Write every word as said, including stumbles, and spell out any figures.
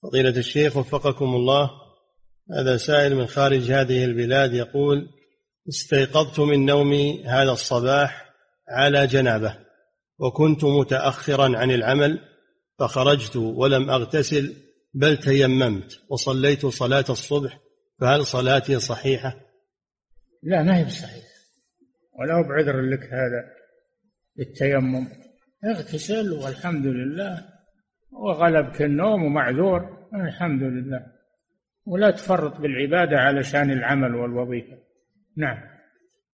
فضيلة الشيخ وفقكم الله، هذا سائل من خارج هذه البلاد يقول: استيقظت من نومي هذا الصباح على جنابة، وكنت متأخرا عن العمل، فخرجت ولم أغتسل بل تيممت وصليت صلاة الصبح، فهل صلاتي صحيحة؟ لا، ما هي بصحيحة، ولا هو بعذر لك هذا التيمم. اغتسل والحمد لله، وغلبك النوم ومعذور، الحمد لله، ولا تفرط بالعبادة علشان العمل والوظيفة. نعم.